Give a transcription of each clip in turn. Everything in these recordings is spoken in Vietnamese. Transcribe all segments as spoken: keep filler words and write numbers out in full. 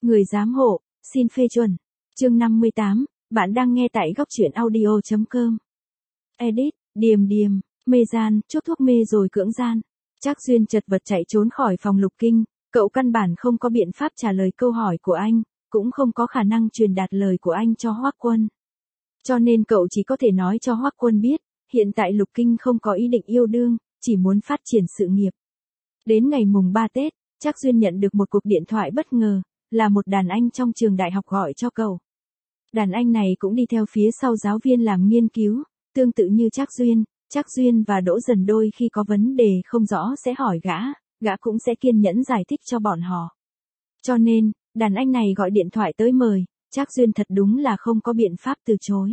Người giám hộ, xin phê chuẩn. Chương năm mươi tám, bạn đang nghe tại góc truyện audio chấm com. Edit, điềm điềm, mê gian, chuốc thuốc mê rồi cưỡng gian. Trác Duyên chật vật chạy trốn khỏi phòng Lục Kinh, cậu căn bản không có biện pháp trả lời câu hỏi của anh, cũng không có khả năng truyền đạt lời của anh cho Hoắc Quân. Cho nên cậu chỉ có thể nói cho Hoắc Quân biết, hiện tại Lục Kinh không có ý định yêu đương, chỉ muốn phát triển sự nghiệp. Đến ngày mùng ba Tết, Trác Duyên nhận được một cuộc điện thoại bất ngờ, là một đàn anh trong trường đại học gọi cho cậu. Đàn anh này cũng đi theo phía sau giáo viên làm nghiên cứu, tương tự như Trác Duyên, Trác Duyên và Đỗ Dần đôi khi có vấn đề không rõ sẽ hỏi gã, gã cũng sẽ kiên nhẫn giải thích cho bọn họ. Cho nên, đàn anh này gọi điện thoại tới mời, Trác Duyên thật đúng là không có biện pháp từ chối.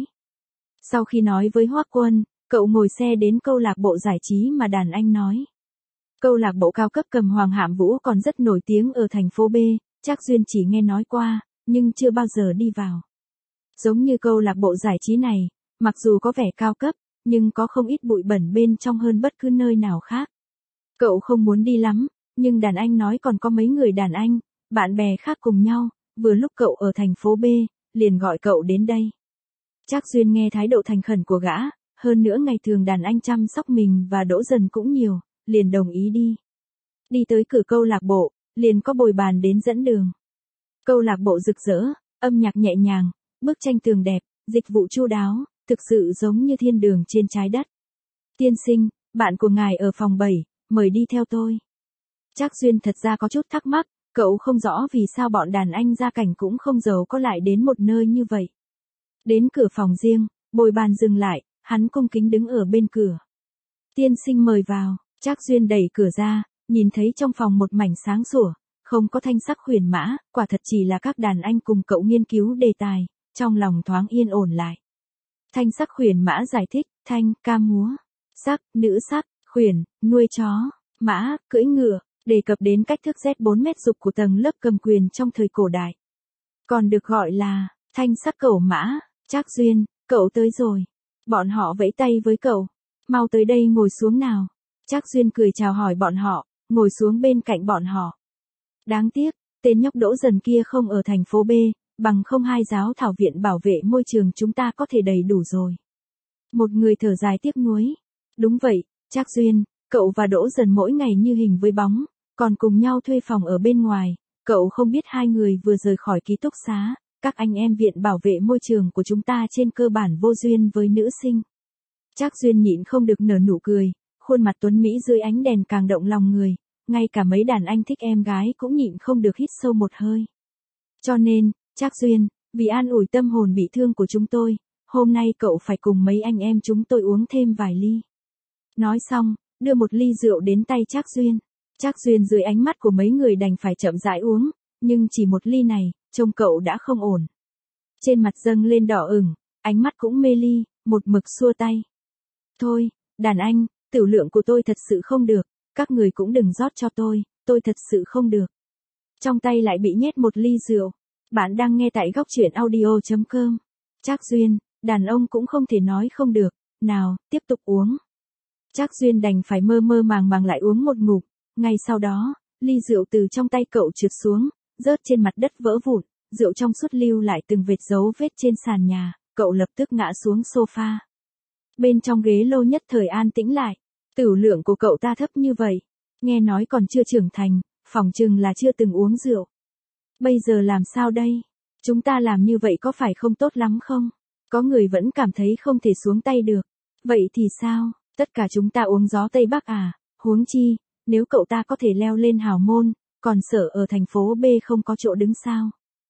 Sau khi nói với Hoắc Quân, cậu ngồi xe đến câu lạc bộ giải trí mà đàn anh nói. Câu lạc bộ cao cấp Cầm Hoàng Hạm Vũ còn rất nổi tiếng ở thành phố B, Trác Duyên chỉ nghe nói qua, nhưng chưa bao giờ đi vào. Giống như câu lạc bộ giải trí này, mặc dù có vẻ cao cấp, nhưng có không ít bụi bẩn bên trong hơn bất cứ nơi nào khác. Cậu không muốn đi lắm, nhưng đàn anh nói còn có mấy người đàn anh, bạn bè khác cùng nhau, vừa lúc cậu ở thành phố B, liền gọi cậu đến đây. Trác Duyên nghe thái độ thành khẩn của gã, hơn nữa ngày thường đàn anh chăm sóc mình và Đỗ Dần cũng nhiều, liền đồng ý đi. Đi tới cửa câu lạc bộ, liền có bồi bàn đến dẫn đường. Câu lạc bộ rực rỡ, âm nhạc nhẹ nhàng, bức tranh tường đẹp, dịch vụ chu đáo, thực sự giống như thiên đường trên trái đất. Tiên sinh, bạn của ngài ở phòng bảy, mời đi theo tôi. Trác Duyên thật ra có chút thắc mắc, cậu không rõ vì sao bọn đàn anh gia cảnh cũng không giàu có lại đến một nơi như vậy. Đến cửa phòng riêng, bồi bàn dừng lại, hắn cung kính đứng ở bên cửa. Tiên sinh mời vào, Trác Duyên đẩy cửa ra, nhìn thấy trong phòng một mảnh sáng sủa, không có thanh sắc huyền mã, quả thật chỉ là các đàn anh cùng cậu nghiên cứu đề tài, trong lòng thoáng yên ổn lại. Thanh sắc huyền mã giải thích, thanh, ca múa, sắc, nữ sắc, huyền, nuôi chó, mã, cưỡi ngựa, đề cập đến cách thức Z bốn mét dục của tầng lớp cầm quyền trong thời cổ đại. Còn được gọi là, thanh sắc cẩu mã. Trác Duyên, cậu tới rồi. Bọn họ vẫy tay với cậu, mau tới đây ngồi xuống nào. Trác Duyên cười chào hỏi bọn họ, ngồi xuống bên cạnh bọn họ. Đáng tiếc, tên nhóc Đỗ Dần kia không ở thành phố B, bằng không hai giáo thảo viện bảo vệ môi trường chúng ta có thể đầy đủ rồi. Một người thở dài tiếc nuối. Đúng vậy, Trác Duyên, cậu và Đỗ Dần mỗi ngày như hình với bóng, còn cùng nhau thuê phòng ở bên ngoài, cậu không biết hai người vừa rời khỏi ký túc xá, các anh em viện bảo vệ môi trường của chúng ta trên cơ bản vô duyên với nữ sinh. Trác Duyên nhịn không được nở nụ cười, khuôn mặt tuấn mỹ dưới ánh đèn càng động lòng người, ngay cả mấy đàn anh thích em gái cũng nhịn không được hít sâu một hơi. Cho nên, Trác Duyên, vì an ủi tâm hồn bị thương của chúng tôi, hôm nay cậu phải cùng mấy anh em chúng tôi uống thêm vài ly. Nói xong, đưa một ly rượu đến tay Trác Duyên. Trác Duyên dưới ánh mắt của mấy người đành phải chậm rãi uống, nhưng chỉ một ly này, trông cậu đã không ổn. Trên mặt dâng lên đỏ ửng, ánh mắt cũng mê ly, một mực xua tay. Thôi, đàn anh, tiểu lượng của tôi thật sự không được, các người cũng đừng rót cho tôi, tôi thật sự không được. Trong tay lại bị nhét một ly rượu. Bạn đang nghe tại góc truyện audio chấm com. Trác Duyên, đàn ông cũng không thể nói không được, nào, tiếp tục uống. Trác Duyên đành phải mơ mơ màng màng lại uống một ngụm, ngay sau đó, ly rượu từ trong tay cậu trượt xuống, rớt trên mặt đất vỡ vụn, rượu trong suốt lưu lại từng vệt dấu vết trên sàn nhà, cậu lập tức ngã xuống sofa. Bên trong ghế lô nhất thời an tĩnh lại, tiểu lượng của cậu ta thấp như vậy, nghe nói còn chưa trưởng thành, phỏng chừng là chưa từng uống rượu. Bây giờ làm sao đây? Chúng ta làm như vậy có phải không tốt lắm không? Có người vẫn cảm thấy không thể xuống tay được. Vậy thì sao? Tất cả chúng ta uống gió Tây Bắc à? Huống chi, nếu cậu ta có thể leo lên hào môn, còn sợ ở thành phố B không có chỗ đứng sao?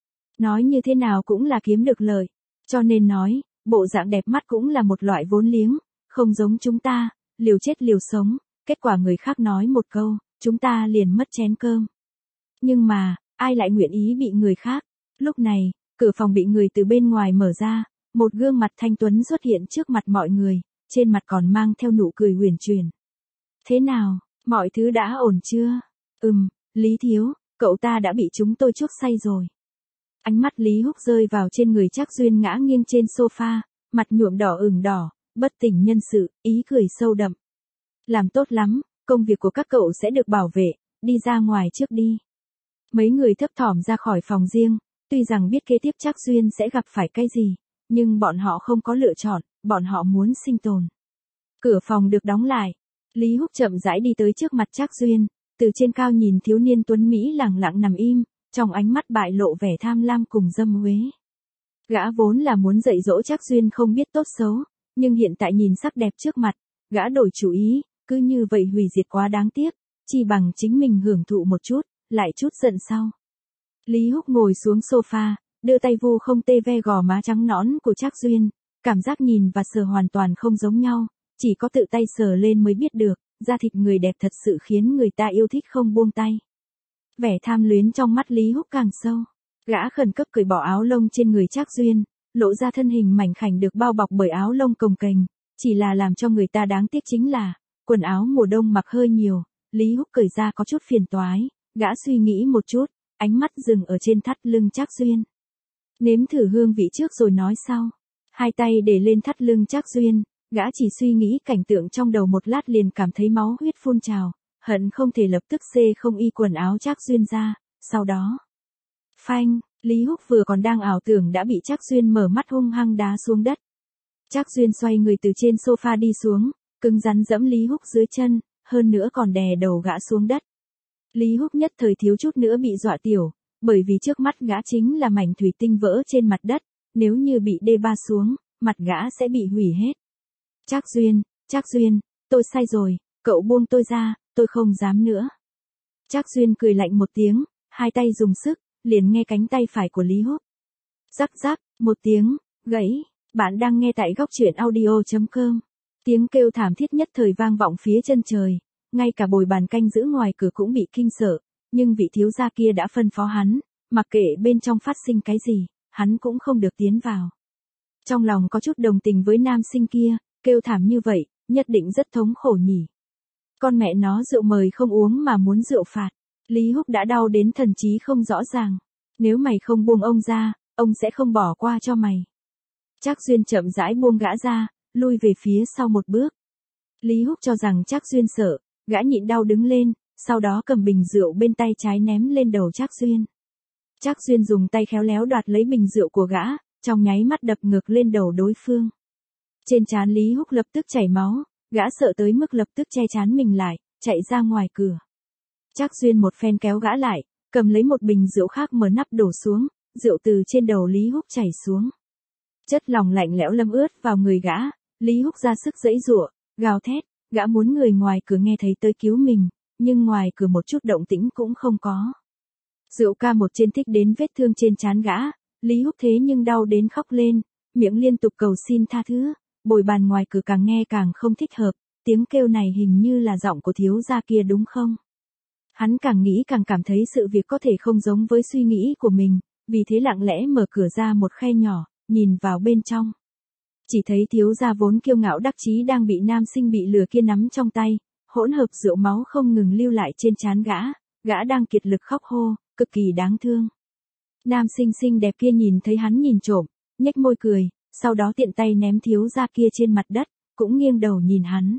Nói như thế nào cũng là kiếm được lợi. Cho nên nói, bộ dạng đẹp mắt cũng là một loại vốn liếng, không giống chúng ta, liều chết liều sống, kết quả người khác nói một câu, chúng ta liền mất chén cơm. Nhưng mà, ai lại nguyện ý bị người khác? Lúc này, cửa phòng bị người từ bên ngoài mở ra, một gương mặt thanh tuấn xuất hiện trước mặt mọi người, trên mặt còn mang theo nụ cười huyền chuyển. Thế nào, mọi thứ đã ổn chưa? Ừm, Lý Thiếu, cậu ta đã bị chúng tôi chuốc say rồi. Ánh mắt Lý Húc rơi vào trên người Trác Duyên ngã nghiêng trên sofa, mặt nhuộm đỏ ửng đỏ, bất tỉnh nhân sự, ý cười sâu đậm. Làm tốt lắm, công việc của các cậu sẽ được bảo vệ, đi ra ngoài trước đi. Mấy người thấp thỏm ra khỏi phòng riêng, tuy rằng biết kế tiếp Trác Duyên sẽ gặp phải cái gì, nhưng bọn họ không có lựa chọn, bọn họ muốn sinh tồn. Cửa phòng được đóng lại, Lý Húc chậm rãi đi tới trước mặt Trác Duyên, từ trên cao nhìn thiếu niên tuấn Mỹ lẳng lặng nằm im, trong ánh mắt bại lộ vẻ tham lam cùng dâm uế. Gã vốn là muốn dạy dỗ Trác Duyên không biết tốt xấu, nhưng hiện tại nhìn sắc đẹp trước mặt, gã đổi chủ ý, cứ như vậy hủy diệt quá đáng tiếc, chỉ bằng chính mình hưởng thụ một chút, lại chút giận sau. Lý Húc ngồi xuống sofa, đưa tay vu không tê ve gò má trắng nõn của Trác Duyên, cảm giác nhìn và sờ hoàn toàn không giống nhau, chỉ có tự tay sờ lên mới biết được, da thịt người đẹp thật sự khiến người ta yêu thích không buông tay. Vẻ tham luyến trong mắt Lý Húc càng sâu, gã khẩn cấp cởi bỏ áo lông trên người Trác Duyên, lộ ra thân hình mảnh khảnh được bao bọc bởi áo lông cồng kềnh, chỉ là làm cho người ta đáng tiếc chính là, quần áo mùa đông mặc hơi nhiều, Lý Húc cởi ra có chút phiền toái, gã suy nghĩ một chút, ánh mắt dừng ở trên thắt lưng Trác Duyên. Nếm thử hương vị trước rồi nói sau. Hai tay để lên thắt lưng Trác Duyên, gã chỉ suy nghĩ cảnh tượng trong đầu một lát liền cảm thấy máu huyết phun trào, hận không thể lập tức xê không y quần áo Trác Duyên ra, sau đó. Phanh, Lý Húc vừa còn đang ảo tưởng đã bị Trác Duyên mở mắt hung hăng đá xuống đất. Trác Duyên xoay người từ trên sofa đi xuống, cứng rắn dẫm Lý Húc dưới chân, hơn nữa còn đè đầu gã xuống đất. Lý Húc nhất thời thiếu chút nữa bị dọa tiểu, bởi vì trước mắt gã chính là mảnh thủy tinh vỡ trên mặt đất, nếu như bị đê ba xuống, mặt gã sẽ bị hủy hết. Trác Duyên, Trác Duyên, tôi sai rồi, cậu buông tôi ra, tôi không dám nữa. Trác Duyên cười lạnh một tiếng, hai tay dùng sức, liền nghe cánh tay phải của Lý Húc. Rắc rắc, một tiếng, gãy, bạn đang nghe tại góc truyện audio chấm com. Tiếng kêu thảm thiết nhất thời vang vọng phía chân trời, ngay cả bồi bàn canh giữ ngoài cửa cũng bị kinh sợ, nhưng vị thiếu gia kia đã phân phó hắn, mặc kệ bên trong phát sinh cái gì, hắn cũng không được tiến vào. Trong lòng có chút đồng tình với nam sinh kia, kêu thảm như vậy, nhất định rất thống khổ nhỉ. Con mẹ nó rượu mời không uống mà muốn rượu phạt, Lý Húc đã đau đến thần trí không rõ ràng, nếu mày không buông ông ra, ông sẽ không bỏ qua cho mày. Trác Duyên chậm rãi buông gã ra, lui về phía sau một bước. Lý Húc cho rằng Trác Duyên sợ, gã nhịn đau đứng lên, sau đó cầm bình rượu bên tay trái ném lên đầu Trác Duyên. Trác Duyên dùng tay khéo léo đoạt lấy bình rượu của gã, trong nháy mắt đập ngược lên đầu đối phương. Trên trán Lý Húc lập tức chảy máu, gã sợ tới mức lập tức che trán mình lại, chạy ra ngoài cửa. Trác Duyên một phen kéo gã lại, cầm lấy một bình rượu khác mở nắp đổ xuống, rượu từ trên đầu Lý Húc chảy xuống. Chất lỏng lạnh lẽo lâm ướt vào người gã, Lý Húc ra sức giãy giụa, gào thét, gã muốn người ngoài cửa nghe thấy tới cứu mình, nhưng ngoài cửa một chút động tĩnh cũng không có. Rượu ca một trên thích đến vết thương trên trán gã, Lý Húc thế nhưng đau đến khóc lên, miệng liên tục cầu xin tha thứ, bồi bàn ngoài cửa càng nghe càng không thích hợp, tiếng kêu này hình như là giọng của thiếu gia kia đúng không? Hắn càng nghĩ càng cảm thấy sự việc có thể không giống với suy nghĩ của mình, vì thế lặng lẽ mở cửa ra một khe nhỏ, nhìn vào bên trong. Chỉ thấy thiếu gia vốn kiêu ngạo đắc chí đang bị nam sinh bị lừa kia nắm trong tay, hỗn hợp rượu máu không ngừng lưu lại trên trán gã, gã đang kiệt lực khóc hô, cực kỳ đáng thương. Nam sinh xinh đẹp kia nhìn thấy hắn nhìn trộm, nhếch môi cười, sau đó tiện tay ném thiếu gia kia trên mặt đất, cũng nghiêng đầu nhìn hắn.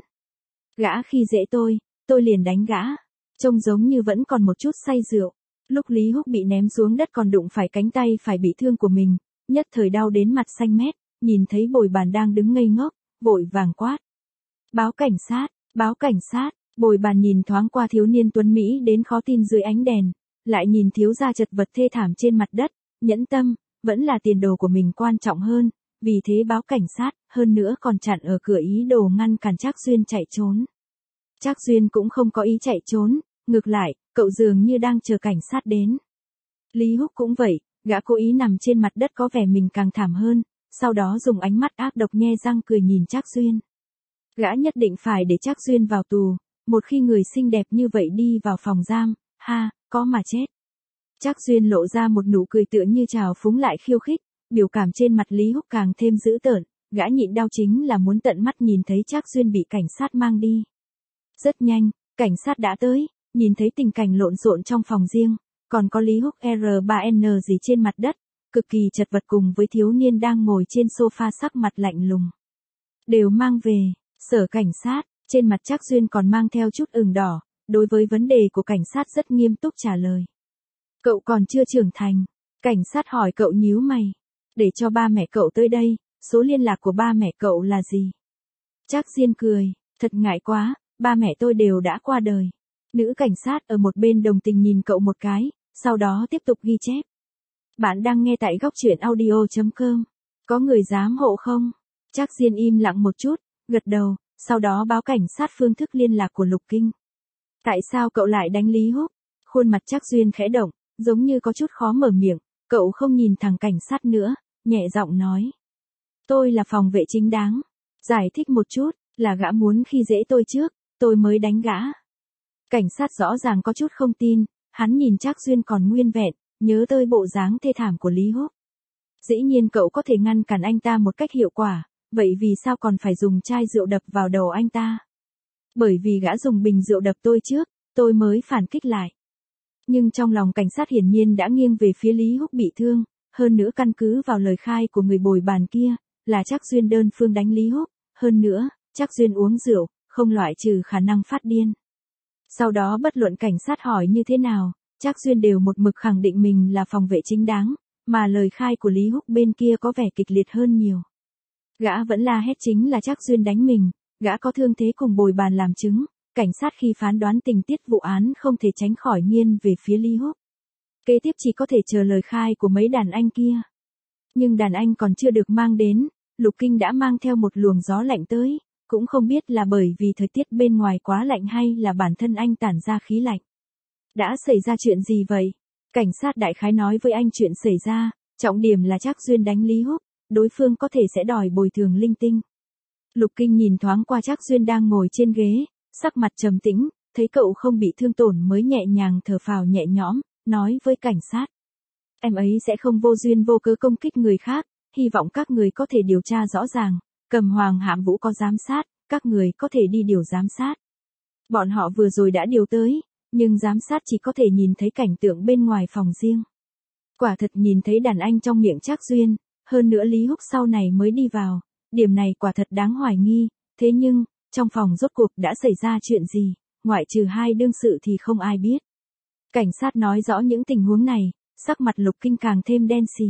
Gã khi dễ tôi, tôi liền đánh gã, trông giống như vẫn còn một chút say rượu. Lúc Lý Húc bị ném xuống đất còn đụng phải cánh tay phải bị thương của mình, nhất thời đau đến mặt xanh mét, nhìn thấy bồi bàn đang đứng ngây ngốc, vội vàng quát. Báo cảnh sát, báo cảnh sát, bồi bàn nhìn thoáng qua thiếu niên tuấn Mỹ đến khó tin dưới ánh đèn, lại nhìn thiếu gia chật vật thê thảm trên mặt đất, nhẫn tâm, vẫn là tiền đồ của mình quan trọng hơn, vì thế báo cảnh sát, hơn nữa còn chặn ở cửa ý đồ ngăn cản Trác Duyên chạy trốn. Trác Duyên cũng không có ý chạy trốn, ngược lại, cậu dường như đang chờ cảnh sát đến. Lý Húc cũng vậy, gã cố ý nằm trên mặt đất có vẻ mình càng thảm hơn, sau đó dùng ánh mắt ác độc nhe răng cười nhìn Trác Duyên. Gã nhất định phải để Trác Duyên vào tù, một khi người xinh đẹp như vậy đi vào phòng giam, ha, có mà chết. Trác Duyên lộ ra một nụ cười tựa như trào phúng lại khiêu khích, biểu cảm trên mặt Lý Húc càng thêm dữ tợn, gã nhịn đau chính là muốn tận mắt nhìn thấy Trác Duyên bị cảnh sát mang đi. Rất nhanh, cảnh sát đã tới, nhìn thấy tình cảnh lộn xộn trong phòng riêng, còn có Lý Húc R ba N gì trên mặt đất, cực kỳ chật vật cùng với thiếu niên đang ngồi trên sofa sắc mặt lạnh lùng. Đều mang về, sở cảnh sát, trên mặt Trác Duyên còn mang theo chút ửng đỏ, đối với vấn đề của cảnh sát rất nghiêm túc trả lời. Cậu còn chưa trưởng thành. Cảnh sát hỏi cậu nhíu mày. Để cho ba mẹ cậu tới đây, số liên lạc của ba mẹ cậu là gì? Trác Diên cười, thật ngại quá, ba mẹ tôi đều đã qua đời. Nữ cảnh sát ở một bên đồng tình nhìn cậu một cái, sau đó tiếp tục ghi chép. Bạn đang nghe tại góc truyện audio.com. Có người dám hộ không? Trác Diên im lặng một chút, gật đầu, sau đó báo cảnh sát phương thức liên lạc của Lục Kinh. Tại sao cậu lại đánh Lý Húc? Khuôn mặt Trác Duyên khẽ động, giống như có chút khó mở miệng, cậu không nhìn thẳng cảnh sát nữa, nhẹ giọng nói. Tôi là phòng vệ chính đáng. Giải thích một chút, là gã muốn khi dễ tôi trước, tôi mới đánh gã. Cảnh sát rõ ràng có chút không tin, hắn nhìn Trác Duyên còn nguyên vẹn, nhớ tới bộ dáng thê thảm của Lý Húc. Dĩ nhiên cậu có thể ngăn cản anh ta một cách hiệu quả, vậy vì sao còn phải dùng chai rượu đập vào đầu anh ta? Bởi vì gã dùng bình rượu đập tôi trước, tôi mới phản kích lại. Nhưng trong lòng cảnh sát hiển nhiên đã nghiêng về phía Lý Húc bị thương, hơn nữa căn cứ vào lời khai của người bồi bàn kia, là Trác Duyên đơn phương đánh Lý Húc, hơn nữa, Trác Duyên uống rượu, không loại trừ khả năng phát điên. Sau đó bất luận cảnh sát hỏi như thế nào, Trác Duyên đều một mực khẳng định mình là phòng vệ chính đáng, mà lời khai của Lý Húc bên kia có vẻ kịch liệt hơn nhiều. Gã vẫn la hét chính là Trác Duyên đánh mình, gã có thương thế cùng bồi bàn làm chứng, cảnh sát khi phán đoán tình tiết vụ án không thể tránh khỏi nghiêng về phía Lý Húc. Kế tiếp chỉ có thể chờ lời khai của mấy đàn anh kia. Nhưng đàn anh còn chưa được mang đến, Lục Kinh đã mang theo một luồng gió lạnh tới, cũng không biết là bởi vì thời tiết bên ngoài quá lạnh hay là bản thân anh tản ra khí lạnh. Đã xảy ra chuyện gì vậy? Cảnh sát đại khái nói với anh chuyện xảy ra, trọng điểm là Trác Duyên đánh Lý Húc, đối phương có thể sẽ đòi bồi thường linh tinh. Lục Kinh nhìn thoáng qua Trác Duyên đang ngồi trên ghế, sắc mặt trầm tĩnh, thấy cậu không bị thương tổn mới nhẹ nhàng thở phào nhẹ nhõm, nói với cảnh sát. Em ấy sẽ không vô duyên vô cớ công kích người khác, hy vọng các người có thể điều tra rõ ràng, Cầm Hoàng Hạm Vũ có giám sát, các người có thể đi điều giám sát. Bọn họ vừa rồi đã điều tới, nhưng giám sát chỉ có thể nhìn thấy cảnh tượng bên ngoài phòng riêng. Quả thật nhìn thấy đàn anh trong miệng Trác Duyên, hơn nữa Lý Húc sau này mới đi vào, điểm này quả thật đáng hoài nghi, thế nhưng, trong phòng rốt cuộc đã xảy ra chuyện gì, ngoại trừ hai đương sự thì không ai biết. Cảnh sát nói rõ những tình huống này, sắc mặt Lục Kinh càng thêm đen xì.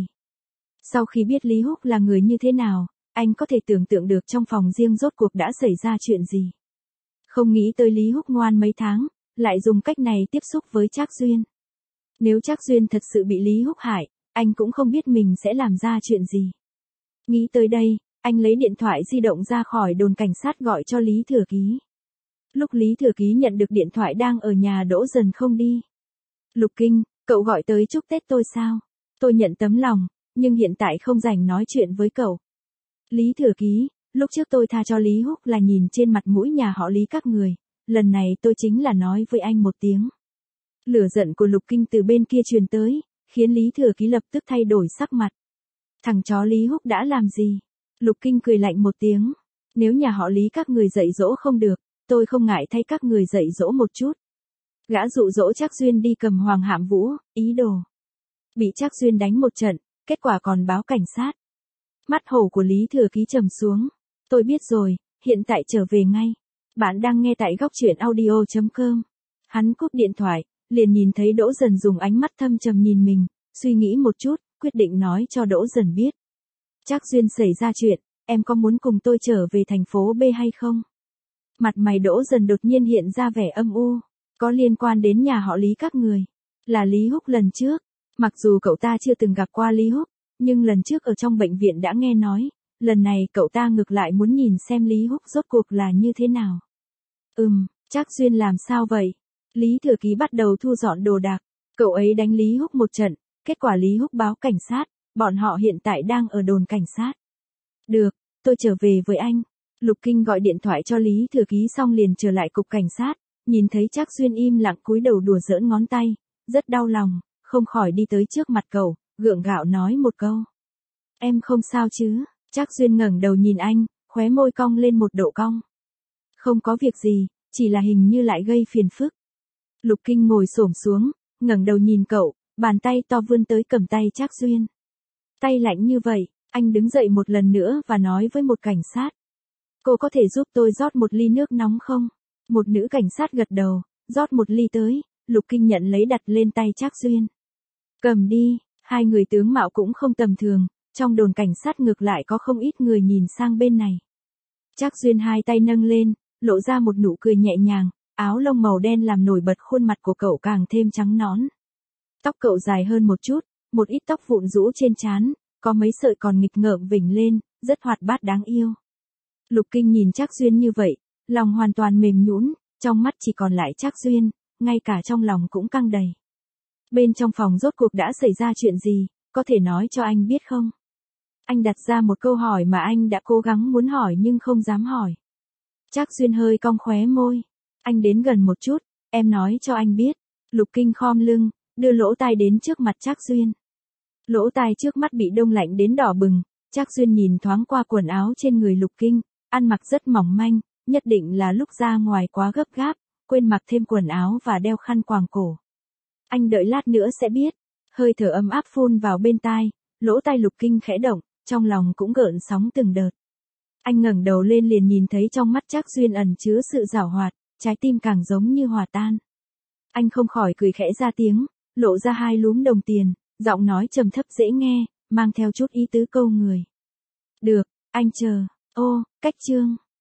Sau khi biết Lý Húc là người như thế nào, anh có thể tưởng tượng được trong phòng riêng rốt cuộc đã xảy ra chuyện gì. Không nghĩ tới Lý Húc ngoan mấy tháng, lại dùng cách này tiếp xúc với Trác Duyên. Nếu Trác Duyên thật sự bị Lý Húc hại, anh cũng không biết mình sẽ làm ra chuyện gì. Nghĩ tới đây, anh lấy điện thoại di động ra khỏi đồn cảnh sát gọi cho Lý Thừa Ký. Lúc Lý Thừa Ký nhận được điện thoại đang ở nhà Đỗ Dần không đi. Lục Kinh, cậu gọi tới chúc Tết tôi sao? Tôi nhận tấm lòng, nhưng hiện tại không rảnh nói chuyện với cậu. Lý Thừa Ký, lúc trước tôi tha cho Lý Húc là nhìn trên mặt mũi nhà họ Lý các người, lần này tôi chính là nói với anh một tiếng. Lửa giận của Lục Kinh từ bên kia truyền tới, khiến Lý Thừa Ký lập tức thay đổi sắc mặt. Thằng chó Lý Húc đã làm gì? Lục Kinh cười lạnh một tiếng. Nếu nhà họ Lý các người dạy dỗ không được, tôi không ngại thay các người dạy dỗ một chút. Gã dụ dỗ Trác Duyên đi Cầm Hoàng Hạm Vũ, ý đồ. Bị Trác Duyên đánh một trận, kết quả còn báo cảnh sát. Mắt hổ của Lý Thừa Ký trầm xuống. Tôi biết rồi, hiện tại trở về ngay. Bạn đang nghe tại góc truyện audio.com. Hắn cúp điện thoại, liền nhìn thấy Đỗ Dần dùng ánh mắt thâm trầm nhìn mình, suy nghĩ một chút, quyết định nói cho Đỗ Dần biết. Trác Duyên xảy ra chuyện, em có muốn cùng tôi trở về thành phố B hay không? Mặt mày Đỗ Dần đột nhiên hiện ra vẻ âm u, có liên quan đến nhà họ Lý các người. Là Lý Húc lần trước, mặc dù cậu ta chưa từng gặp qua Lý Húc, nhưng lần trước ở trong bệnh viện đã nghe nói, lần này cậu ta ngược lại muốn nhìn xem Lý Húc rốt cuộc là như thế nào. Ừm, Trác Duyên làm sao vậy? Lý Thừa Ký bắt đầu thu dọn đồ đạc, cậu ấy đánh Lý Húc một trận, kết quả Lý Húc báo cảnh sát, bọn họ hiện tại đang ở đồn cảnh sát. Được, tôi trở về với anh. Lục Kinh gọi điện thoại cho Lý Thừa Ký xong liền trở lại cục cảnh sát, nhìn thấy Trác Duyên im lặng cúi đầu đùa giỡn ngón tay, rất đau lòng, không khỏi đi tới trước mặt cậu, gượng gạo nói một câu. Em không sao chứ? Trác Duyên ngẩng đầu nhìn anh, khóe môi cong lên một độ cong. Không có việc gì, chỉ là hình như lại gây phiền phức. Lục Kinh ngồi xổm xuống, ngẩng đầu nhìn cậu, bàn tay to vươn tới cầm tay Trác Duyên. Tay lạnh như vậy, anh đứng dậy một lần nữa và nói với một cảnh sát. Cô có thể giúp tôi rót một ly nước nóng không? Một nữ cảnh sát gật đầu, rót một ly tới, Lục Kinh nhận lấy đặt lên tay Trác Duyên. Cầm đi, hai người tướng mạo cũng không tầm thường, trong đồn cảnh sát ngược lại có không ít người nhìn sang bên này. Trác Duyên hai tay nâng lên, lộ ra một nụ cười nhẹ nhàng, áo lông màu đen làm nổi bật khuôn mặt của cậu càng thêm trắng nõn. Tóc cậu dài hơn một chút, một ít tóc vụn rũ trên trán, có mấy sợi còn nghịch ngợm vểnh lên, rất hoạt bát đáng yêu. Lục Kinh nhìn Trác Duyên như vậy, lòng hoàn toàn mềm nhũn, trong mắt chỉ còn lại Trác Duyên, ngay cả trong lòng cũng căng đầy. Bên trong phòng rốt cuộc đã xảy ra chuyện gì, có thể nói cho anh biết không? Anh đặt ra một câu hỏi mà anh đã cố gắng muốn hỏi nhưng không dám hỏi. Trác Duyên hơi cong khóe môi. Anh đến gần một chút, em nói cho anh biết. Lục Kinh khom lưng, đưa lỗ tai đến trước mặt Trác Duyên. Lỗ tai trước mắt bị đông lạnh đến đỏ bừng, Trác Duyên nhìn thoáng qua quần áo trên người Lục Kinh, ăn mặc rất mỏng manh, nhất định là lúc ra ngoài quá gấp gáp, quên mặc thêm quần áo và đeo khăn quàng cổ. Anh đợi lát nữa sẽ biết. Hơi thở ấm áp phun vào bên tai, lỗ tai Lục Kinh khẽ động, trong lòng cũng gợn sóng từng đợt. Anh ngẩng đầu lên liền nhìn thấy trong mắt Trác Duyên ẩn chứa sự giảo hoạt, trái tim càng giống như hòa tan. Anh không khỏi cười khẽ ra tiếng, lộ ra hai lúm đồng tiền, giọng nói trầm thấp dễ nghe, mang theo chút ý tứ câu người. Được, anh chờ. Ô, cách chương.